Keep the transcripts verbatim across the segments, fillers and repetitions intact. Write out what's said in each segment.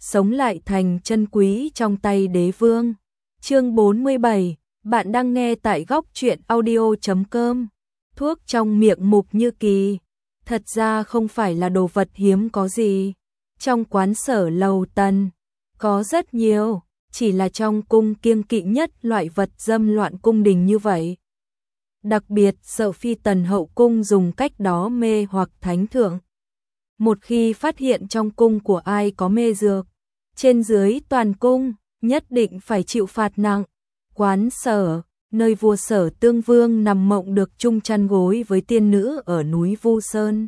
sống lại thành chân quý trong tay đế vương. Chương bốn mươi bảy, bạn đang nghe tại góc truyện audio chấm com. Thuốc trong miệng Mục Như Kỳ, thật ra không phải là đồ vật hiếm có gì. Trong quán Sở Lầu Tần, có rất nhiều, chỉ là trong cung kiêng kỵ nhất loại vật dâm loạn cung đình như vậy. Đặc biệt sợ phi tần hậu cung dùng cách đó mê hoặc thánh thượng. Một khi phát hiện trong cung của ai có mê dược, trên dưới toàn cung, nhất định phải chịu phạt nặng. Quán Sở, nơi vua Sở Tương Vương nằm mộng được chung chăn gối với tiên nữ ở núi Vu Sơn.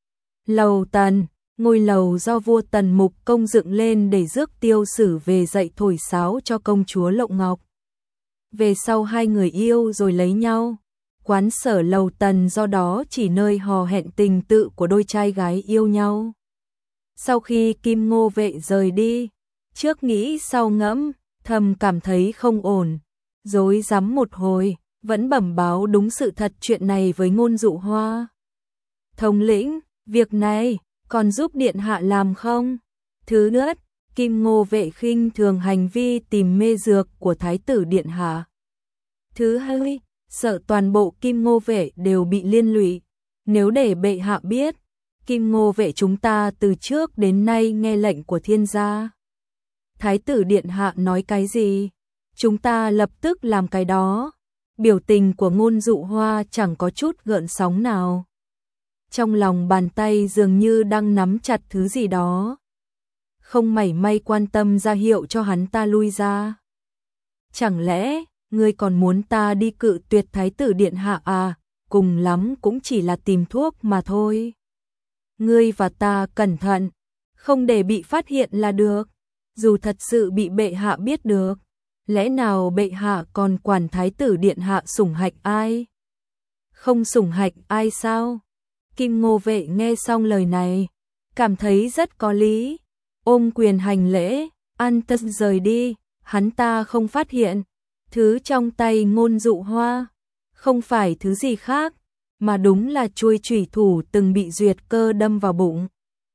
Lầu Tần, ngôi lầu do vua Tần Mục Công dựng lên để rước Tiêu Sử về dạy thổi sáo cho công chúa Lộng Ngọc. Về sau hai người yêu rồi lấy nhau. Quán Sở Lầu Tần do đó chỉ nơi hò hẹn tình tự của đôi trai gái yêu nhau. Sau khi Kim Ngô Vệ rời đi, trước nghĩ sau ngẫm, thầm cảm thấy không ổn, rối rắm một hồi, vẫn bẩm báo đúng sự thật chuyện này với Ngôn Dụ Hoa. Thống lĩnh, việc này còn giúp điện hạ làm không? Thứ nhất, Kim Ngô Vệ khinh thường hành vi tìm mê dược của thái tử điện hạ. Thứ hai, sợ toàn bộ Kim Ngô Vệ đều bị liên lụy. Nếu để bệ hạ biết, Kim Ngô Vệ chúng ta từ trước đến nay nghe lệnh của thiên gia. Thái tử điện hạ nói cái gì, chúng ta lập tức làm cái đó. Biểu tình của Ngôn Dụ Hoa chẳng có chút gợn sóng nào. Trong lòng bàn tay dường như đang nắm chặt thứ gì đó, không mảy may quan tâm ra hiệu cho hắn ta lui ra. Chẳng lẽ ngươi còn muốn ta đi cự tuyệt thái tử điện hạ à? Cùng lắm cũng chỉ là tìm thuốc mà thôi. Ngươi và ta cẩn thận, không để bị phát hiện là được. Dù thật sự bị bệ hạ biết được, lẽ nào bệ hạ còn quản thái tử điện hạ sủng hạnh ai? Không sủng hạnh ai sao? Kim Ngô Vệ nghe xong lời này, cảm thấy rất có lý, ôm quyền hành lễ, an tâm rời đi. Hắn ta không phát hiện thứ trong tay Ngôn Dụ Hoa không phải thứ gì khác, mà đúng là chuôi chủy thủ từng bị Duyệt Cơ đâm vào bụng.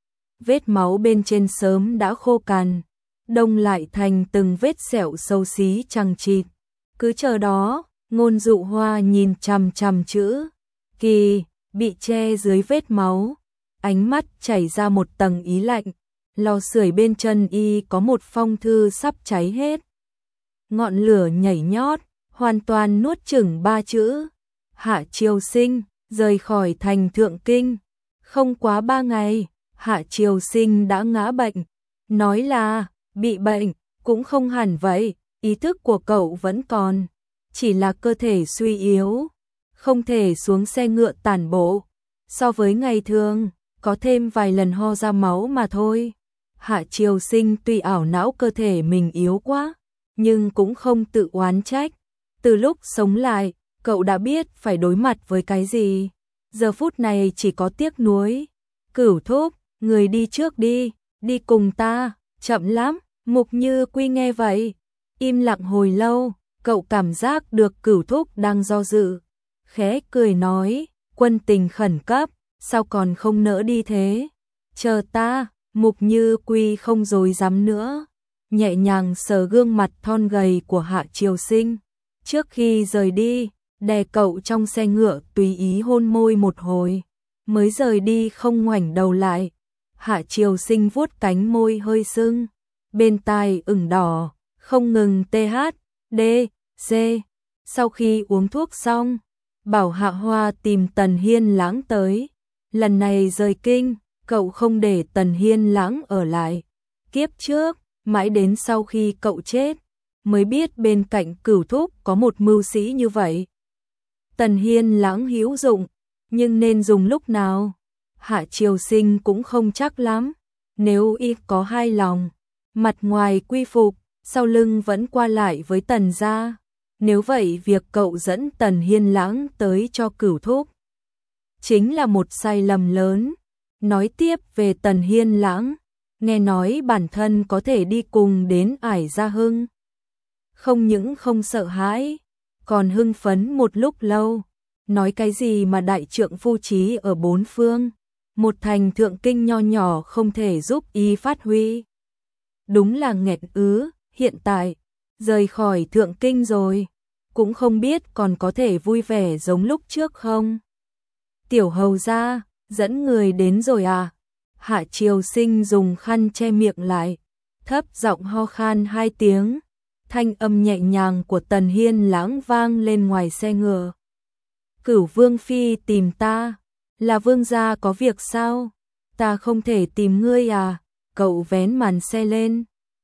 Vết máu bên trên sớm đã khô cằn, đông lại thành từng vết sẹo xấu xí chằng chịt. Cứ chờ đó, Ngôn Dụ Hoa nhìn chằm chằm chữ Kỳ bị che dưới vết máu, ánh mắt chảy ra một tầng ý lạnh. Lò sưởi bên chân y có một phong thư sắp cháy hết. Ngọn lửa nhảy nhót, hoàn toàn nuốt chửng ba chữ Hạ Triều Sinh, rời khỏi thành Thượng Kinh. Không quá ba ngày, Hạ Triều Sinh đã ngã bệnh. Nói là bị bệnh, cũng không hẳn vậy, ý thức của cậu vẫn còn, chỉ là cơ thể suy yếu, không thể xuống xe ngựa tản bộ. So với ngày thường, có thêm vài lần ho ra máu mà thôi. Hạ Triều Sinh tuy ảo não cơ thể mình yếu quá, nhưng cũng không tự oán trách. Từ lúc sống lại, cậu đã biết phải đối mặt với cái gì. Giờ phút này chỉ có tiếc nuối. Cửu thúc, người đi trước đi, đi cùng ta, chậm lắm. Mục Như Quy nghe vậy, im lặng hồi lâu, cậu cảm giác được Cửu thúc đang do dự. Khẽ cười nói, quân tình khẩn cấp, sao còn không nỡ đi thế? Chờ ta. Mục Như Quy không dối dám nữa, nhẹ nhàng sờ gương mặt thon gầy của Hạ Triều Sinh. Trước khi rời đi, đè cậu trong xe ngựa tùy ý hôn môi một hồi, mới rời đi không ngoảnh đầu lại. Hạ Triều Sinh vuốt cánh môi hơi sưng, bên tai ửng đỏ, không ngừng tê hát, đê, dê. Sau khi uống thuốc xong, bảo Hạ Hoa tìm Tần Hiên Lãng tới. Lần này rời kinh, cậu không để Tần Hiên Lãng ở lại. Kiếp trước, mãi đến sau khi cậu chết, mới biết bên cạnh Cửu thúc có một mưu sĩ như vậy. Tần Hiên Lãng hữu dụng, nhưng nên dùng lúc nào? Hạ Triều Sinh cũng không chắc lắm. Nếu y có hai lòng, mặt ngoài quy phục, sau lưng vẫn qua lại với Tần gia, nếu vậy việc cậu dẫn Tần Hiên Lãng tới cho Cửu thúc chính là một sai lầm lớn. Nói tiếp về Tần Hiên Lãng, nghe nói bản thân có thể đi cùng đến Ải Gia Hưng. Không những không sợ hãi, còn hưng phấn một lúc lâu. Nói cái gì mà đại trượng phu chí ở bốn phương, một thành Thượng Kinh nho nhỏ không thể giúp y phát huy. đúng là nghẹt ứ, hiện tại, rời khỏi thượng kinh rồi, cũng không biết còn có thể vui vẻ giống lúc trước không. Tiểu hầu gia, dẫn người đến rồi à? Hạ Triều Sinh dùng khăn che miệng lại, thấp giọng ho khan hai tiếng, thanh âm nhẹ nhàng của Tần Hiên Lãng vang lên ngoài xe ngựa. Cửu Vương Phi tìm ta, là vương gia có việc sao? Ta không thể tìm ngươi à? Cậu vén màn xe lên,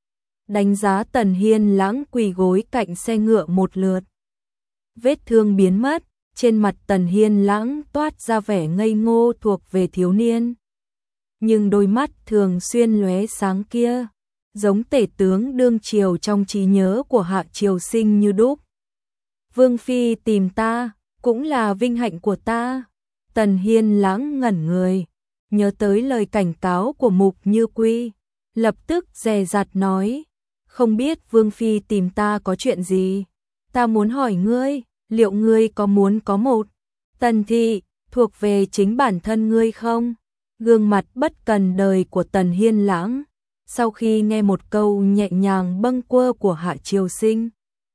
đánh giá Tần Hiên Lãng quỳ gối cạnh xe ngựa một lượt. Vết thương biến mất, trên mặt Tần Hiên Lãng toát ra vẻ ngây ngô thuộc về thiếu niên. Nhưng đôi mắt thường xuyên lóe sáng kia, giống tể tướng đương triều trong trí nhớ của Hạ Triều Sinh như đúc. Vương Phi tìm ta, cũng là vinh hạnh của ta. Tần Hiên Lãng ngẩn người, nhớ tới lời cảnh cáo của Mục Như Quy, lập tức dè dặt nói, không biết Vương Phi tìm ta có chuyện gì? Ta muốn hỏi ngươi, liệu ngươi có muốn có một Tần thị thuộc về chính bản thân ngươi không? Gương mặt bất cần đời của Tần Hiên Lãng, sau khi nghe một câu nhẹ nhàng bâng quơ của Hạ Triều Sinh,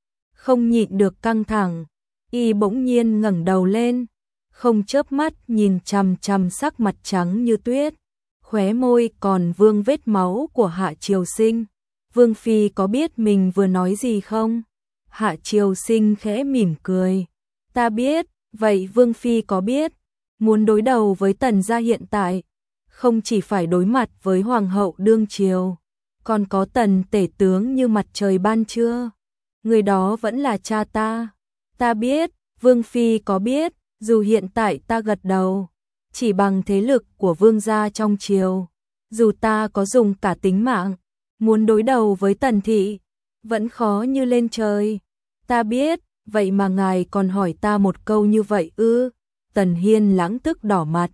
không nhịn được căng thẳng, y bỗng nhiên ngẩng đầu lên, không chớp mắt nhìn chằm chằm sắc mặt trắng như tuyết, khóe môi còn vương vết máu của Hạ Triều Sinh. Vương Phi có biết mình vừa nói gì không? Hạ Triều Sinh khẽ mỉm cười. Ta biết, vậy Vương Phi có biết, muốn đối đầu với Tần gia hiện tại, không chỉ phải đối mặt với Hoàng hậu đương triều, còn có Tần tể tướng như mặt trời ban trưa. Người đó vẫn là cha ta. Ta biết, Vương Phi có biết, dù hiện tại ta gật đầu, chỉ bằng thế lực của vương gia trong triều, dù ta có dùng cả tính mạng, muốn đối đầu với Tần thị, vẫn khó như lên trời. Ta biết, vậy mà ngài còn hỏi ta một câu như vậy ư? Tần Hiên Lãng tức đỏ mặt.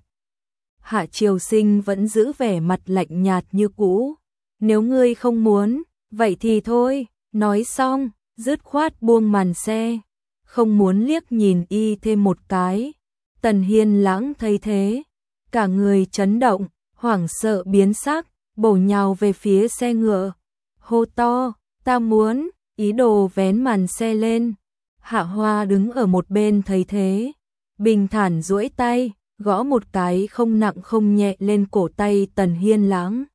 Hạ Triều Sinh vẫn giữ vẻ mặt lạnh nhạt như cũ. Nếu ngươi không muốn, vậy thì thôi. Nói xong, dứt khoát buông màn xe, không muốn liếc nhìn y thêm một cái. Tần Hiên Lãng thấy thế, cả người chấn động, hoảng sợ biến sắc, bổ nhào về phía xe ngựa, hô to, ta muốn, ý đồ vén màn xe lên. Hạ Hoa đứng ở một bên thấy thế, bình thản duỗi tay, gõ một cái không nặng không nhẹ lên cổ tay Tần Hiên Lãng.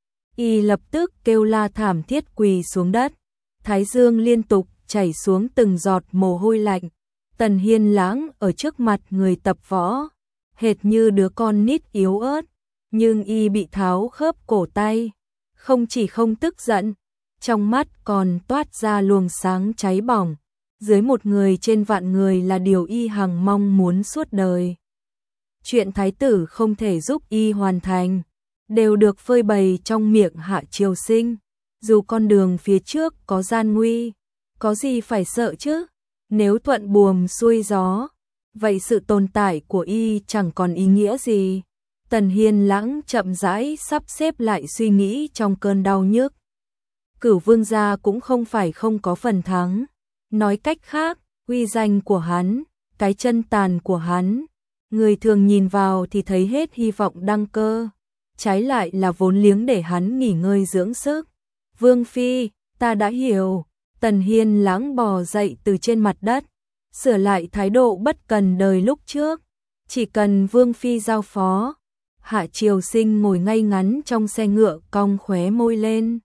Y lập tức kêu la thảm thiết quỳ xuống đất, thái dương liên tục chảy xuống từng giọt mồ hôi lạnh. Tần Hiên Lãng ở trước mặt người tập võ, hệt như đứa con nít yếu ớt, nhưng y bị tháo khớp cổ tay, không chỉ không tức giận, trong mắt còn toát ra luồng sáng cháy bỏng. Dưới một người trên vạn người là điều y hằng mong muốn suốt đời. Chuyện thái tử không thể giúp y hoàn thành, đều được phơi bày trong miệng Hạ Triều Sinh. Dù con đường phía trước có gian nguy, có gì phải sợ chứ? Nếu thuận buồm xuôi gió, vậy sự tồn tại của y chẳng còn ý nghĩa gì. Tần Hiên Lãng chậm rãi sắp xếp lại suy nghĩ trong cơn đau nhức. Cửu vương gia cũng không phải không có phần thắng. Nói cách khác, uy danh của hắn, cái chân tàn của hắn, người thường nhìn vào thì thấy hết hy vọng đăng cơ, trái lại là vốn liếng để hắn nghỉ ngơi dưỡng sức. Vương Phi, ta đã hiểu. Tần Hiên Lãng bò dậy từ trên mặt đất, sửa lại thái độ bất cần đời lúc trước, chỉ cần Vương Phi giao phó. Hạ Triều Sinh ngồi ngay ngắn trong xe ngựa cong khóe môi lên.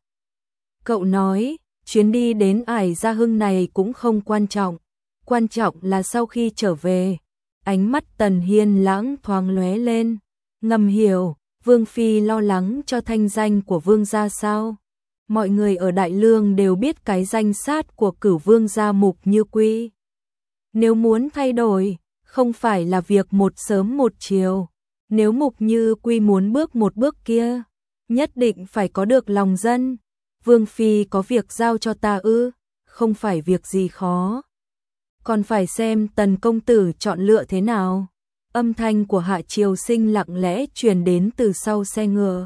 Cậu nói, chuyến đi đến Ải Gia Hưng này cũng không quan trọng, quan trọng là sau khi trở về. Ánh mắt Tần Hiên Lãng thoáng lóe lên, ngầm hiểu, Vương Phi lo lắng cho thanh danh của Vương gia sao? Mọi người ở Đại Lương đều biết cái danh sát của Cửu Vương gia Mục Như Quy. Nếu muốn thay đổi, không phải là việc một sớm một chiều. Nếu Mục Như Quy muốn bước một bước kia, nhất định phải có được lòng dân. Vương Phi có việc giao cho ta ư? Không phải việc gì khó. Còn phải xem Tần công tử chọn lựa thế nào. Âm thanh của Hạ Triều Sinh lặng lẽ truyền đến từ sau xe ngựa.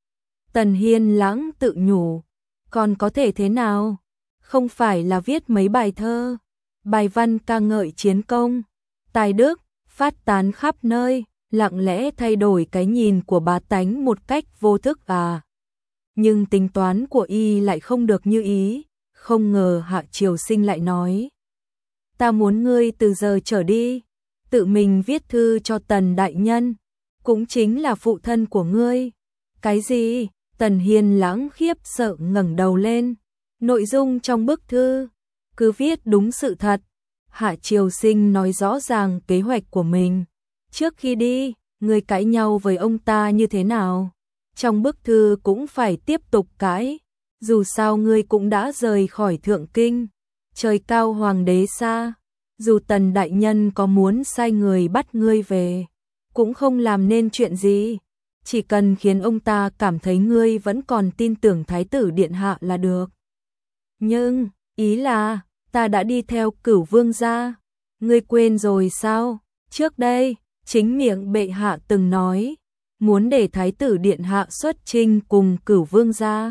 Tần Hiên Lãng tự nhủ, còn có thể thế nào? Không phải là viết mấy bài thơ, bài văn ca ngợi chiến công, tài đức, phát tán khắp nơi, lặng lẽ thay đổi cái nhìn của bá tánh một cách vô thức à? nhưng tính toán của y lại không được như ý, không ngờ Hạ Triều Sinh lại nói: "Ta muốn ngươi từ giờ trở đi, tự mình viết thư cho Tần đại nhân, cũng chính là phụ thân của ngươi." "Cái gì?" Tần Hiên Lãng khiếp sợ ngẩng đầu lên. "Nội dung trong bức thư, cứ viết đúng sự thật." Hạ Triều Sinh nói rõ ràng kế hoạch của mình. "Trước khi đi, ngươi cãi nhau với ông ta như thế nào? Trong bức thư cũng phải tiếp tục cãi, dù sao ngươi cũng đã rời khỏi Thượng Kinh, trời cao hoàng đế xa, dù Tần đại nhân có muốn sai người bắt ngươi về, cũng không làm nên chuyện gì, chỉ cần khiến ông ta cảm thấy ngươi vẫn còn tin tưởng Thái tử điện hạ là được." "Nhưng, ý là, ta đã đi theo Cửu vương gia, ngươi quên rồi sao? Trước đây, chính miệng bệ hạ từng nói, muốn để Thái tử điện hạ xuất chinh cùng Cửu vương gia."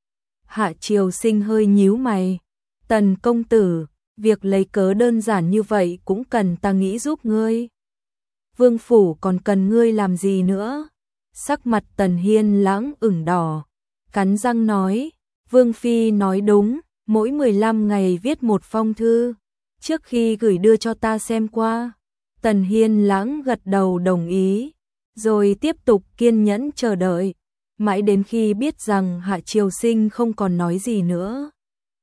Hạ Triều Sinh hơi nhíu mày. "Tần công tử, việc lấy cớ đơn giản như vậy cũng cần ta nghĩ giúp ngươi. Vương phủ còn cần ngươi làm gì nữa?" Sắc mặt Tần Hiên Lãng ửng đỏ, cắn răng nói: "Vương phi nói đúng, mỗi mười lăm ngày viết một phong thư, trước khi gửi đưa cho ta xem qua." Tần Hiên Lãng gật đầu đồng ý, rồi tiếp tục kiên nhẫn chờ đợi, mãi đến khi biết rằng Hạ Triều Sinh không còn nói gì nữa,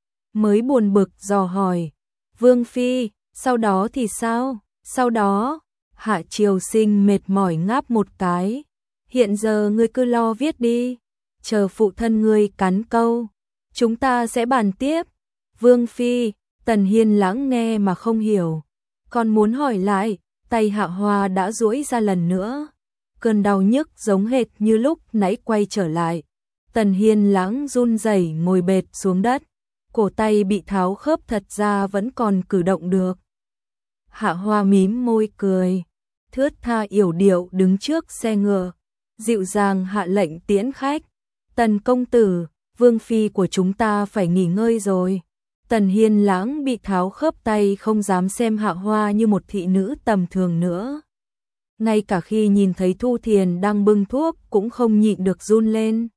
mới buồn bực dò hỏi: "Vương phi, sau đó thì sao?" "Sau đó?" Hạ Triều Sinh mệt mỏi ngáp một cái. "Hiện giờ ngươi cứ lo viết đi, chờ phụ thân ngươi cắn câu, chúng ta sẽ bàn tiếp." "Vương phi." Tần Hiên Lãng nghe mà không hiểu, còn muốn hỏi lại, tay Hạ Hoa đã duỗi ra lần nữa. Cơn đau nhức giống hệt như lúc nãy quay trở lại. Tần Hiên Lãng run rẩy ngồi bệt xuống đất, cổ tay bị tháo khớp thật ra vẫn còn cử động được. Hạ Hoa mím môi cười, thướt tha yểu điệu đứng trước xe ngựa, dịu dàng hạ lệnh tiễn khách. "Tần công tử, vương phi của chúng ta phải nghỉ ngơi rồi." Tần Hiên Lãng bị tháo khớp tay không dám xem Hạ Hoa như một thị nữ tầm thường nữa. Ngay cả khi nhìn thấy Thu Thiền đang bưng thuốc cũng không nhịn được run lên.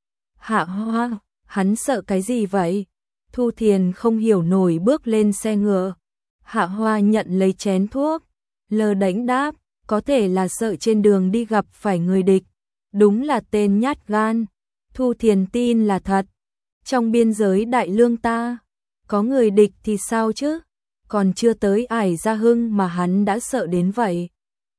"Hạ Hoa, hắn sợ cái gì vậy?" Thu Thiền không hiểu nổi bước lên xe ngựa. Hạ Hoa nhận lấy chén thuốc, lơ đễnh đáp: "Có thể là sợ trên đường đi gặp phải người địch, đúng là tên nhát gan." Thu Thiền tin là thật. Trong biên giới Đại Lương ta, có người địch thì sao chứ? Còn chưa tới Ải Gia Hưng mà hắn đã sợ đến vậy.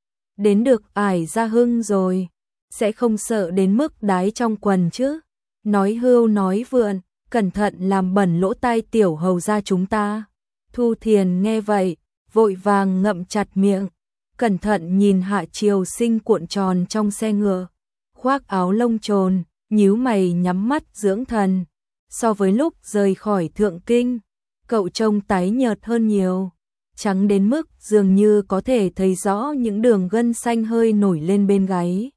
Đến được Ải Gia Hưng rồi, sẽ không sợ đến mức đái trong quần chứ? Nói hưu nói vượn, cẩn thận làm bẩn lỗ tai tiểu hầu gia chúng ta. Thu Thiền nghe vậy, vội vàng ngậm chặt miệng, cẩn thận nhìn Hạ Triều Sinh cuộn tròn trong xe ngựa, khoác áo lông trồn, nhíu mày nhắm mắt dưỡng thần. So với lúc rời khỏi Thượng Kinh, cậu trông tái nhợt hơn nhiều, trắng đến mức dường như có thể thấy rõ những đường gân xanh hơi nổi lên bên gáy.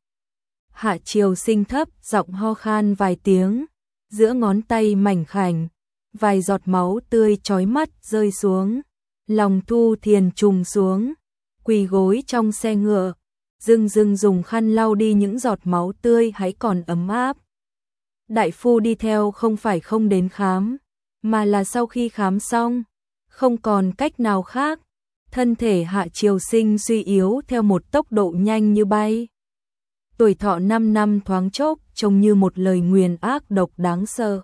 Hạ Triều Sinh thấp giọng ho khan vài tiếng, giữa ngón tay mảnh khảnh, vài giọt máu tươi chói mắt rơi xuống. Lòng Thu Thiền trùng xuống, quỳ gối trong xe ngựa, dưng dưng dùng khăn lau đi những giọt máu tươi hãy còn ấm áp. Đại phu đi theo không phải không đến khám, mà là sau khi khám xong, không còn cách nào khác, thân thể Hạ Triều Sinh suy yếu theo một tốc độ nhanh như bay. Tuổi thọ năm năm thoáng chốc trông như một lời nguyền ác độc đáng sợ.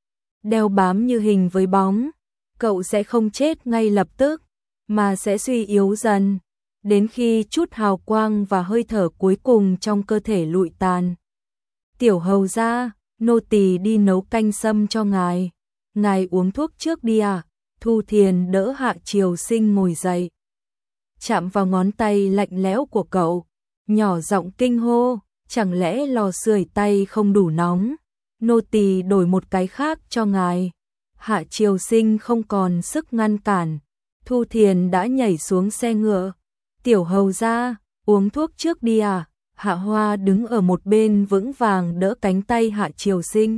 Đeo bám như hình với bóng, cậu sẽ không chết ngay lập tức, mà sẽ suy yếu dần, đến khi chút hào quang và hơi thở cuối cùng trong cơ thể lụi tàn. "Tiểu hầu gia, nô tỳ đi nấu canh sâm cho ngài. Ngài uống thuốc trước đi à?" Thu Thiền đỡ Hạ Triều Sinh ngồi dậy, chạm vào ngón tay lạnh lẽo của cậu, nhỏ giọng kinh hô: "Chẳng lẽ lò sưởi tay không đủ nóng? Nô tỳ đổi một cái khác cho ngài." Hạ Triều Sinh không còn sức ngăn cản, Thu Thiền đã nhảy xuống xe ngựa. "Tiểu hầu gia, uống thuốc trước đi à?" Hạ Hoa đứng ở một bên vững vàng đỡ cánh tay Hạ Triều Sinh.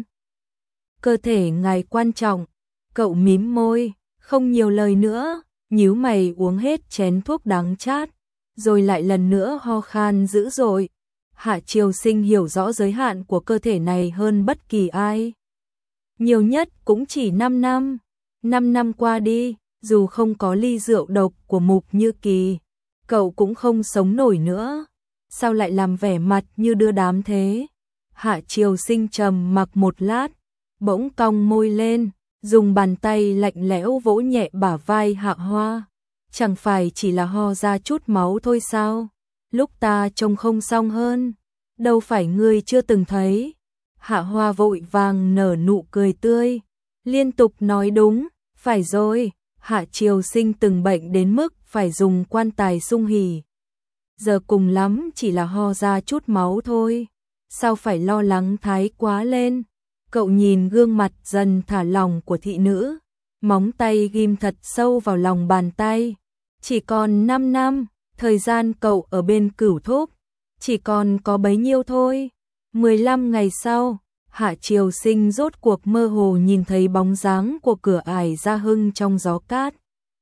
"Cơ thể ngài quan trọng." Cậu mím môi, không nhiều lời nữa, nhíu mày uống hết chén thuốc đắng chát, rồi lại lần nữa ho khan dữ dội. Hạ Triều Sinh hiểu rõ giới hạn của cơ thể này hơn bất kỳ ai. Nhiều nhất cũng chỉ năm năm. năm năm qua đi, dù không có ly rượu độc của Mục Như Kỳ, cậu cũng không sống nổi nữa. Sao lại làm vẻ mặt như đưa đám thế? Hạ Triều Sinh trầm mặc một lát, bỗng cong môi lên, dùng bàn tay lạnh lẽo vỗ nhẹ bả vai Hạ Hoa. Chẳng phải chỉ là ho ra chút máu thôi sao? Lúc ta trông không xong hơn, đâu phải ngươi chưa từng thấy. Hạ Hoa vội vàng nở nụ cười tươi, liên tục nói đúng, phải rồi, Hạ Triều Sinh từng bệnh đến mức phải dùng quan tài sung hỉ. Giờ cùng lắm chỉ là ho ra chút máu thôi, sao phải lo lắng thái quá lên. Cậu nhìn gương mặt dần thả lỏng của thị nữ, móng tay ghim thật sâu vào lòng bàn tay. Chỉ còn năm năm, thời gian cậu ở bên Cửu Thúc, chỉ còn có bấy nhiêu thôi. mười lăm ngày sau, Hạ Triều Sinh rốt cuộc mơ hồ nhìn thấy bóng dáng của Cửa Ải Gia Hưng trong gió cát.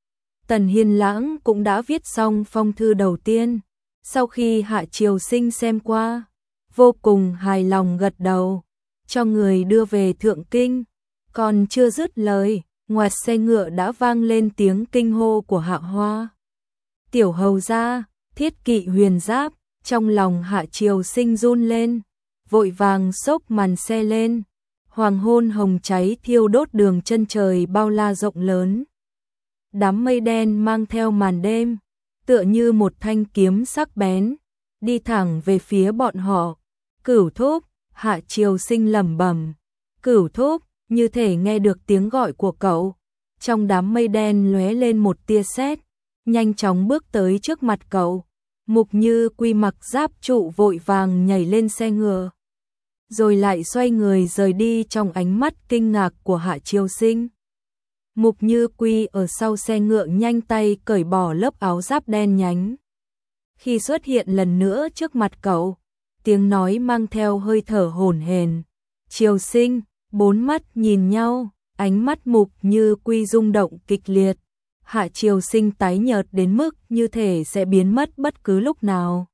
Tần Hiên Lãng cũng đã viết xong phong thư đầu tiên. Sau khi Hạ Triều Sinh xem qua, vô cùng hài lòng gật đầu, cho người đưa về Thượng Kinh. Còn chưa dứt lời, ngoài xe ngựa đã vang lên tiếng kinh hô của Hạ Hoa. Tiểu hầu gia, thiết kỵ huyền giáp. Trong lòng Hạ Triều Sinh run lên, vội vàng xốc màn xe lên. Hoàng hôn hồng cháy thiêu đốt đường chân trời bao la rộng lớn. Đám mây đen mang theo màn đêm, tựa như một thanh kiếm sắc bén, đi thẳng về phía bọn họ. Cửu Thúc, Hạ Triều Sinh lẩm bẩm. Cửu Thúc, như thể nghe được tiếng gọi của cậu. Trong đám mây đen lóe lên một tia sét, nhanh chóng bước tới trước mặt cậu. Mục Như Quy mặc giáp trụ vội vàng nhảy lên xe ngựa, rồi lại xoay người rời đi trong ánh mắt kinh ngạc của Hạ Triều Sinh. Mục Như Quy ở sau xe ngựa nhanh tay cởi bỏ lớp áo giáp đen nhánh. Khi xuất hiện lần nữa trước mặt cậu, tiếng nói mang theo hơi thở hổn hển. Triều Sinh, bốn mắt nhìn nhau, ánh mắt Mục Như Quy rung động kịch liệt. Hạ Triều Sinh tái nhợt đến mức như thể sẽ biến mất bất cứ lúc nào.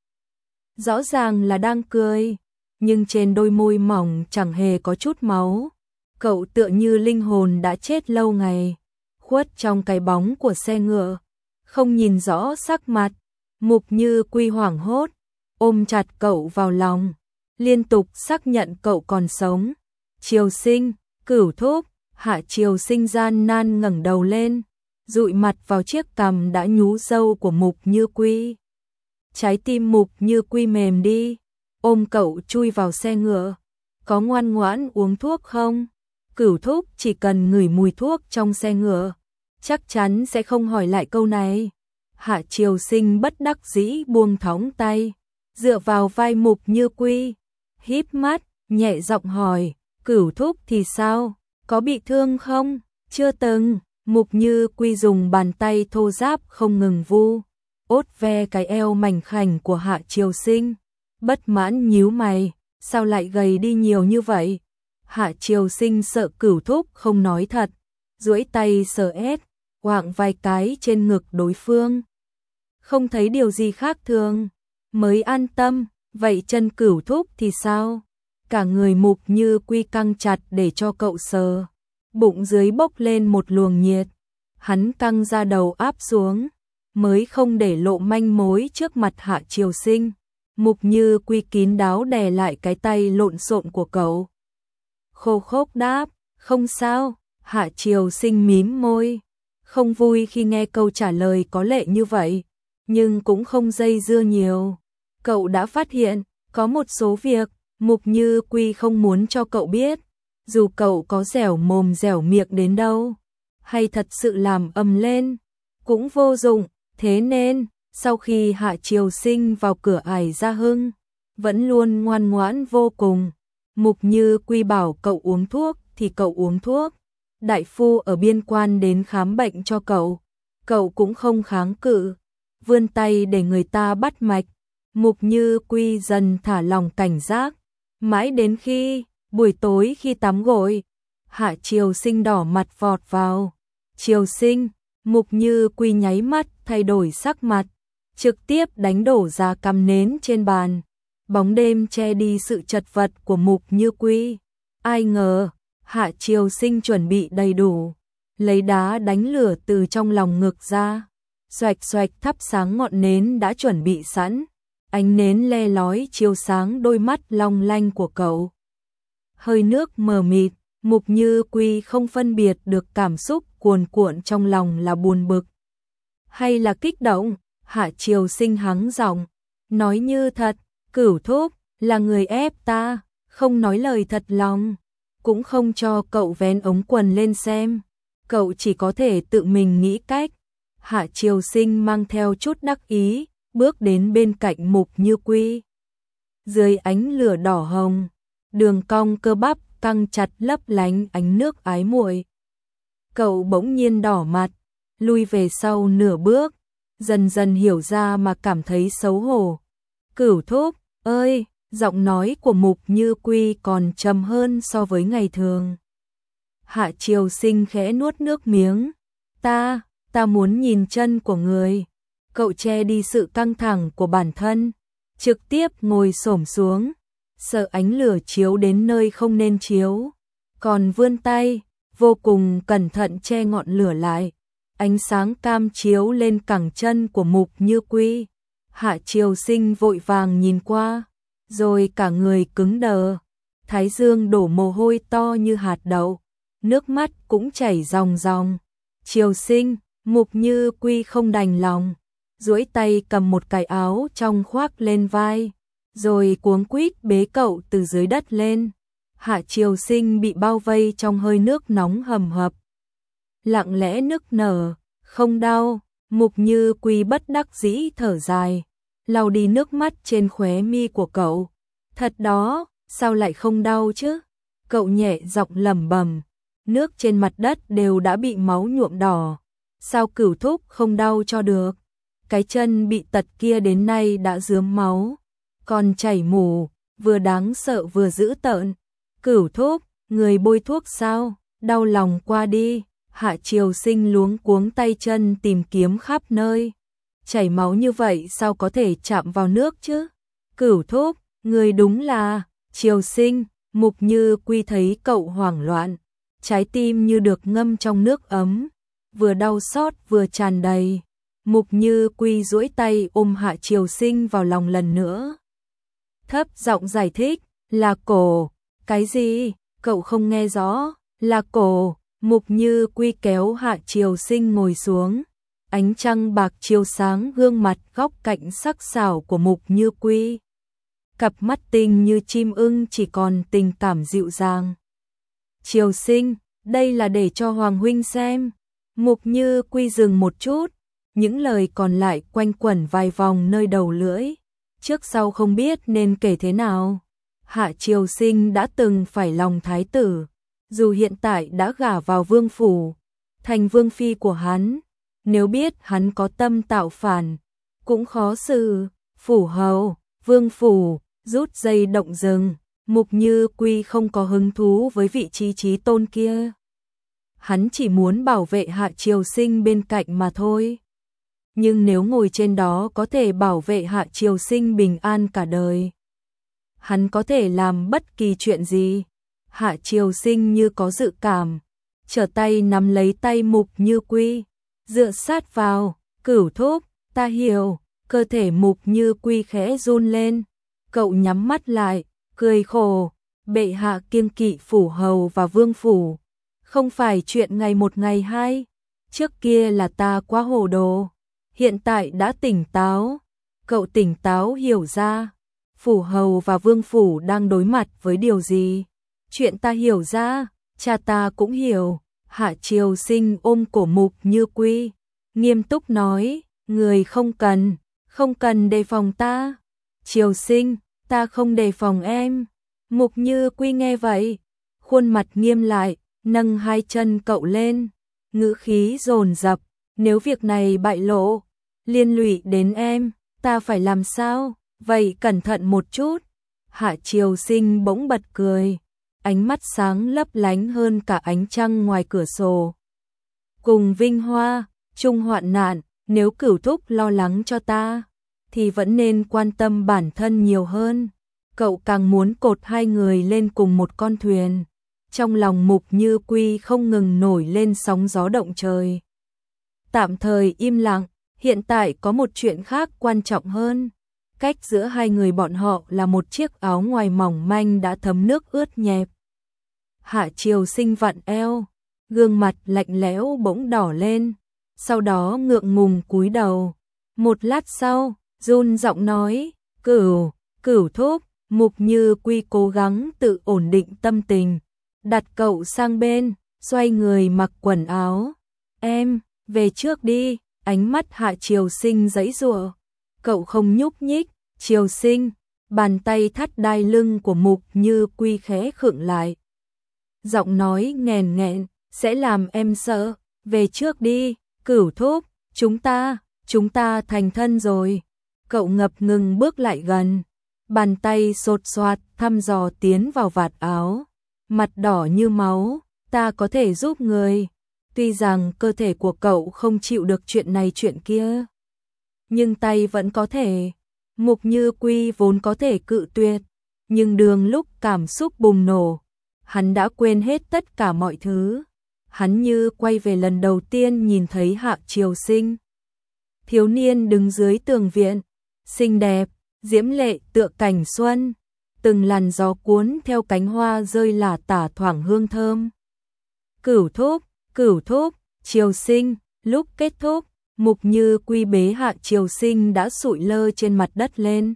Rõ ràng là đang cười, nhưng trên đôi môi mỏng chẳng hề có chút máu. Cậu tựa như linh hồn đã chết lâu ngày, khuất trong cái bóng của xe ngựa, không nhìn rõ sắc mặt. Mục Như Quy hoảng hốt, ôm chặt cậu vào lòng, liên tục xác nhận cậu còn sống. Triều Sinh, Cửu Thúc. Hạ Triều Sinh gian nan ngẩng đầu lên, dụi mặt vào chiếc cằm đã nhú râu của Mục Như Quy. Trái tim Mục Như Quy mềm đi, ôm cậu chui vào xe ngựa. Có ngoan ngoãn uống thuốc không? Cửu Thúc chỉ cần ngửi mùi thuốc trong xe ngựa, chắc chắn sẽ không hỏi lại câu này. Hạ Triều Sinh bất đắc dĩ buông thõng tay, dựa vào vai Mục Như Quy, híp mắt, nhẹ giọng hỏi, Cửu Thúc thì sao? Có bị thương không? Chưa từng. Mục Như Quy dùng bàn tay thô ráp không ngừng vu ốt ve cái eo mảnh khảnh của Hạ Triều Sinh, bất mãn nhíu mày, sao lại gầy đi nhiều như vậy? Hạ Triều Sinh sợ Cửu Thúc không nói thật, duỗi tay sờ ét, quạng vài cái trên ngực đối phương. Không thấy điều gì khác thường, mới an tâm. Vậy chân Cửu Thúc thì sao? Cả người Mục Như Quy căng chặt để cho cậu sờ. Bụng dưới bốc lên một luồng nhiệt, hắn căng ra đầu áp xuống, mới không để lộ manh mối trước mặt Hạ Triều Sinh. Mục Như Quy kín đáo đè lại cái tay lộn xộn của cậu. Khô khốc đáp, không sao. Hạ Triều Sinh mím môi, không vui khi nghe câu trả lời có lệ như vậy, nhưng cũng không dây dưa nhiều. Cậu đã phát hiện, có một số việc, Mục Như Quy không muốn cho cậu biết. Dù cậu có dẻo mồm dẻo miệng đến đâu, hay thật sự làm ầm lên, cũng vô dụng. Thế nên, sau khi Hạ Triều Sinh vào Cửa Ải Gia Hưng, vẫn luôn ngoan ngoãn vô cùng. Mục Như Quy bảo cậu uống thuốc thì cậu uống thuốc. Đại phu ở biên quan đến khám bệnh cho cậu, cậu cũng không kháng cự, vươn tay để người ta bắt mạch. Mục Như Quy dần thả lòng cảnh giác, mãi đến khi buổi tối khi tắm gội, Hạ Triều Sinh đỏ mặt vọt vào. Triều Sinh, Mục Như Quy nháy mắt thay đổi sắc mặt, trực tiếp đánh đổ ra cắm nến trên bàn. bóng đêm che đi sự chật vật của Mục Như Quy. Ai ngờ, Hạ Triều Sinh chuẩn bị đầy đủ, lấy đá đánh lửa từ trong lòng ngực ra, xoạch xoạch thắp sáng ngọn nến đã chuẩn bị sẵn, ánh nến le lói chiếu sáng đôi mắt long lanh của cậu. Hơi nước mờ mịt, Mục Như Quy không phân biệt được cảm xúc cuồn cuộn trong lòng là buồn bực hay là kích động. Hạ Triều Sinh hắng giọng, nói như thật, Cửu thúc là người ép ta, không nói lời thật lòng, cũng không cho cậu vén ống quần lên xem, cậu chỉ có thể tự mình nghĩ cách. Hạ Triều Sinh mang theo chút đắc ý, bước đến bên cạnh Mục Như Quy. Dưới ánh lửa đỏ hồng, đường cong cơ bắp căng chặt lấp lánh ánh nước ái muội. Cậu bỗng nhiên đỏ mặt, lui về sau nửa bước, dần dần hiểu ra mà cảm thấy xấu hổ. Cửu thúc ơi, giọng nói của Mục Như Quy còn trầm hơn so với ngày thường. Hạ Triều Sinh khẽ nuốt nước miếng. Ta, ta muốn nhìn chân của người. Cậu che đi sự căng thẳng của bản thân, trực tiếp ngồi xổm xuống, sợ ánh lửa chiếu đến nơi không nên chiếu, còn vươn tay, vô cùng cẩn thận che ngọn lửa lại. Ánh sáng cam chiếu lên cẳng chân của Mục Như Quy. Hạ Triều Sinh vội vàng nhìn qua, rồi cả người cứng đờ, thái dương đổ mồ hôi to như hạt đậu, nước mắt cũng chảy ròng ròng. Triều Sinh, Mục Như Quy không đành lòng, duỗi tay cầm một cái áo trong khoác lên vai, rồi cuống quýt bế cậu từ dưới đất lên. Hạ Triều Sinh bị bao vây trong hơi nước nóng hầm hập, lặng lẽ nức nở. Không đau. Mục Như Quy bất đắc dĩ thở dài, lau đi nước mắt trên khóe mi của cậu. Thật đó, sao lại không đau chứ? Cậu nhẹ giọng lẩm bẩm, nước trên mặt đất đều đã bị máu nhuộm đỏ, sao Cửu thúc không đau cho được? Cái chân bị tật kia đến nay đã rướm máu, còn chảy mù, vừa đáng sợ vừa dữ tợn. Cửu thúc, người bôi thuốc sao? Đau lòng qua đi. Hạ Triều Sinh luống cuống tay chân tìm kiếm khắp nơi. Chảy máu như vậy sao có thể chạm vào nước chứ? Cửu thúc, người đúng là... Triều Sinh, Mục Như Quy thấy cậu hoảng loạn, trái tim như được ngâm trong nước ấm, vừa đau xót vừa tràn đầy. Mục Như Quy duỗi tay ôm Hạ Triều Sinh vào lòng lần nữa, thấp giọng giải thích, là cổ. Cái gì? Cậu không nghe rõ. Là cổ. Mục Như Quy kéo Hạ Triều Sinh ngồi xuống, ánh trăng bạc chiếu sáng gương mặt góc cạnh sắc sảo của Mục Như Quy. Cặp mắt tinh như chim ưng chỉ còn tình cảm dịu dàng. Triều Sinh, đây là để cho Hoàng huynh xem. Mục Như Quy dừng một chút, những lời còn lại quanh quẩn vài vòng nơi đầu lưỡi, trước sau không biết nên kể thế nào. Hạ Triều Sinh đã từng phải lòng thái tử, dù hiện tại đã gả vào vương phủ, thành vương phi của hắn, nếu biết hắn có tâm tạo phản, cũng khó xử. Phủ hầu, vương phủ, rút dây động rừng, Mục Như Quy không có hứng thú với vị trí trí tôn kia. Hắn chỉ muốn bảo vệ Hạ Triều Sinh bên cạnh mà thôi. Nhưng nếu ngồi trên đó có thể bảo vệ Hạ Triều Sinh bình an cả đời, hắn có thể làm bất kỳ chuyện gì. Hạ Triều Sinh như có dự cảm, trở tay nắm lấy tay Mục Như Quy, dựa sát vào. Cửu thúc, ta hiểu. Cơ thể Mục Như Quy khẽ run lên, cậu nhắm mắt lại, cười khổ. Bệ hạ kiêng kỵ phủ hầu và vương phủ, không phải chuyện ngày một ngày hai. Trước kia là ta quá hồ đồ, hiện tại đã tỉnh táo. Cậu tỉnh táo hiểu ra, phủ hầu và vương phủ đang đối mặt với điều gì. Chuyện ta hiểu ra, cha ta cũng hiểu. Hạ Triều Sinh ôm cổ Mục Như Quy, nghiêm túc nói, người không cần, không cần đề phòng ta. Triều Sinh, ta không đề phòng em. Mục Như Quy nghe vậy, khuôn mặt nghiêm lại, nâng hai chân cậu lên, ngữ khí dồn dập, nếu việc này bại lộ, liên lụy đến em, ta phải làm sao? Vậy cẩn thận một chút. Hạ Triều Sinh bỗng bật cười, ánh mắt sáng lấp lánh hơn cả ánh trăng ngoài cửa sổ. Cùng vinh hoa, chung hoạn nạn, nếu Cửu thúc lo lắng cho ta, thì vẫn nên quan tâm bản thân nhiều hơn. cậu càng muốn cột hai người lên cùng một con thuyền. Trong lòng Mục Như Quy không ngừng nổi lên sóng gió động trời. Tạm thời im lặng, hiện tại có một chuyện khác quan trọng hơn. Cách giữa hai người bọn họ là một chiếc áo ngoài mỏng manh đã thấm nước ướt nhẹp. Hạ Triều Sinh vặn eo, gương mặt lạnh lẽo bỗng đỏ lên, sau đó ngượng ngùng cúi đầu. Một lát sau, run giọng nói, "Cửu, Cửu thúc." Mục Như Quy cố gắng tự ổn định tâm tình, đặt cậu sang bên, xoay người mặc quần áo. "Em, về trước đi." Ánh mắt Hạ Triều Sinh giãy giụa. Cậu không nhúc nhích. "Triều Sinh." Bàn tay thắt đai lưng của Mục Như Quy khẽ khựng lại. Giọng nói nghèn nghẹn, "Sẽ làm em sợ. Về trước đi, Cửu thúc, chúng ta, chúng ta thành thân rồi." Cậu ngập ngừng bước lại gần, bàn tay sột soạt thăm dò tiến vào vạt áo, mặt đỏ như máu. "Ta có thể giúp người." Tuy rằng cơ thể của cậu không chịu được chuyện này chuyện kia, nhưng tay vẫn có thể. Mục Như Quy vốn có thể cự tuyệt, nhưng đường lúc cảm xúc bùng nổ, hắn đã quên hết tất cả mọi thứ. Hắn như quay về lần đầu tiên nhìn thấy Hạ Triều Sinh. Thiếu niên đứng dưới tường viện, xinh đẹp, diễm lệ tựa cảnh xuân, từng làn gió cuốn theo cánh hoa rơi lả tả thoảng hương thơm. "Cửu thúc, Cửu thúc." Triều Sinh. Lúc kết thúc, Mục Như Quy bế Hạ Triều Sinh đã sụi lơ trên mặt đất lên,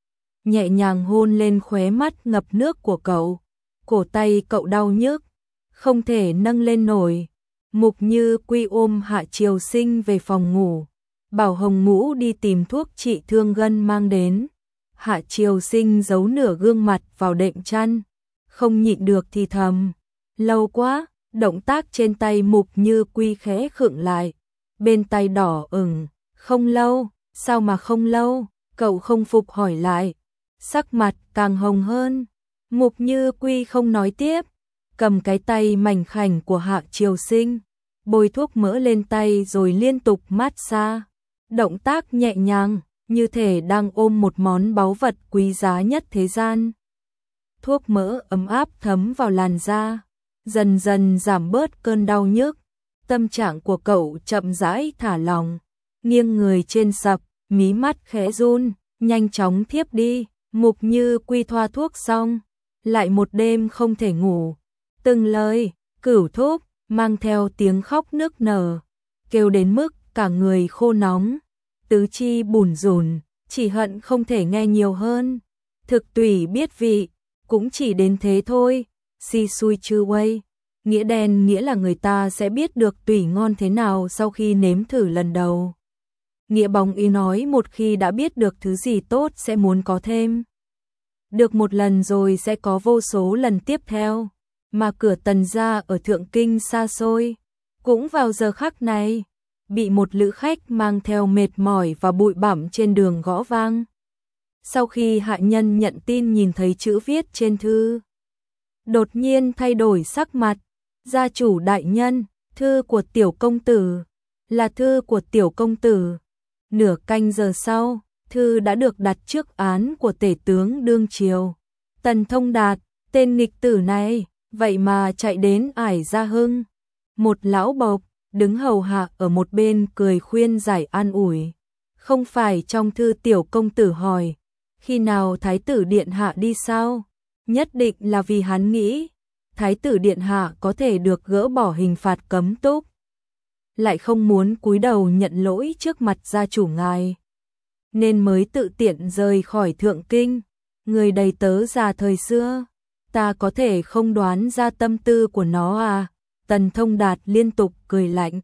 nhẹ nhàng hôn lên khóe mắt ngập nước của cậu. Cổ tay cậu đau nhức, không thể nâng lên nổi. Mục Như Quy ôm Hạ Triều Sinh về phòng ngủ, bảo Hồng Ngũ đi tìm thuốc trị thương gân mang đến. Hạ Triều Sinh giấu nửa gương mặt vào đệm chăn, không nhịn được thì thầm, "Lâu quá." Động tác trên tay Mục Như Quy khẽ khựng lại, bên tay đỏ ửng. "Không lâu." "Sao mà không lâu?" Cậu không phục hỏi lại, sắc mặt càng hồng hơn. Mục Như Quy không nói tiếp, cầm cái tay mảnh khảnh của Hạ Triều Sinh, bôi thuốc mỡ lên tay rồi liên tục mát xa. Động tác nhẹ nhàng, như thể đang ôm một món báu vật quý giá nhất thế gian. Thuốc mỡ ấm áp thấm vào làn da, dần dần giảm bớt cơn đau nhức. Tâm trạng của cậu chậm rãi thả lỏng, nghiêng người trên sập, mí mắt khẽ run, nhanh chóng thiếp đi. Mục Như Quy thoa thuốc xong, lại một đêm không thể ngủ. Từng lời "Cửu thúc" mang theo tiếng khóc nức nở, kêu đến mức cả người khô nóng, tứ chi bủn rủn, chỉ hận không thể nghe nhiều hơn. Thực tùy biết vị, cũng chỉ đến thế thôi. Si xui chư quay. Nghĩa đen nghĩa là người ta sẽ biết được tùy ngon thế nào sau khi nếm thử lần đầu. Nghĩa bóng ý nói một khi đã biết được thứ gì tốt sẽ muốn có thêm. Được một lần rồi sẽ có vô số lần tiếp theo. Mà cửa Tần gia ở Thượng Kinh xa xôi, cũng vào giờ khắc này, bị một lữ khách mang theo mệt mỏi và bụi bặm trên đường gõ vang. Sau khi hạ nhân nhận tin nhìn thấy chữ viết trên thư, đột nhiên thay đổi sắc mặt. "Gia chủ đại nhân, thư của tiểu công tử." "Là thư của tiểu công tử." Nửa canh giờ sau, thư đã được đặt trước án của tể tướng đương triều Tần Thông Đạt. Tên nghịch tử này vậy mà chạy đến Ải Gia Hưng. Một lão bộc đứng hầu hạ ở một bên cười khuyên giải an ủi. "Không phải trong thư tiểu công tử hỏi khi nào thái tử điện hạ đi sao? Nhất định là vì hắn nghĩ thái tử điện hạ có thể được gỡ bỏ hình phạt cấm túc, lại không muốn cúi đầu nhận lỗi trước mặt gia chủ ngài, nên mới tự tiện rời khỏi Thượng Kinh. Người đầy tớ già thời xưa, ta có thể không đoán ra tâm tư của nó à?" Tần Thông Đạt liên tục cười lạnh.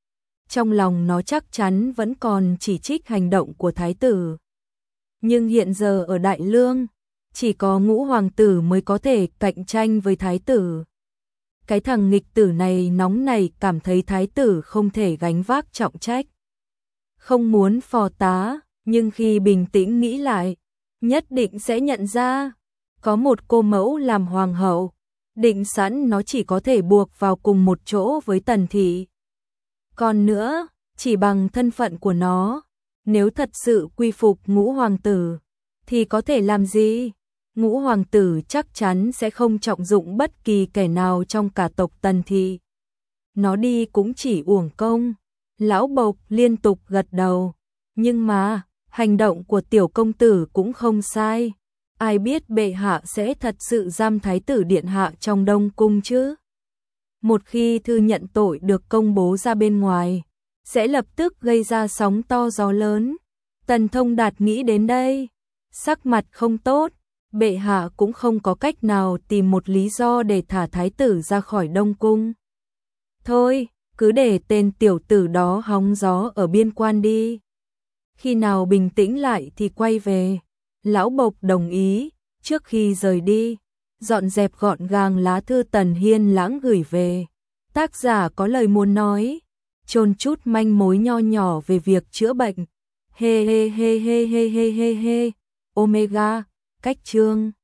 Trong lòng nó chắc chắn vẫn còn chỉ trích hành động của thái tử. Nhưng hiện giờ ở Đại Lương, chỉ có ngũ hoàng tử mới có thể cạnh tranh với thái tử. Cái thằng nghịch tử này nóng này cảm thấy thái tử không thể gánh vác trọng trách, không muốn phò tá, nhưng khi bình tĩnh nghĩ lại, nhất định sẽ nhận ra, có một cô mẫu làm hoàng hậu, định sẵn nó chỉ có thể buộc vào cùng một chỗ với Tần thị. Còn nữa, chỉ bằng thân phận của nó, nếu thật sự quy phục ngũ hoàng tử, thì có thể làm gì? Ngũ hoàng tử chắc chắn sẽ không trọng dụng bất kỳ kẻ nào trong cả tộc Tần thị. Nó đi cũng chỉ uổng công. Lão Bộc liên tục gật đầu. Nhưng mà, hành động của tiểu công tử cũng không sai. Ai biết bệ hạ sẽ thật sự giam thái tử điện hạ trong Đông cung chứ? Một khi thư nhận tội được công bố ra bên ngoài, sẽ lập tức gây ra sóng to gió lớn. Tần Thông Đạt nghĩ đến đây, sắc mặt không tốt, bệ hạ cũng không có cách nào tìm một lý do để thả thái tử ra khỏi Đông cung. Thôi, cứ để tên tiểu tử đó hóng gió ở biên quan đi. Khi nào bình tĩnh lại thì quay về. Lão Bộc đồng ý, trước khi rời đi, dọn dẹp gọn gàng lá thư Tần Hiên Lãng gửi về. Tác giả có lời muốn nói, chôn chút manh mối nho nhỏ về việc chữa bệnh. He he he he he he he he. Omega, cách chương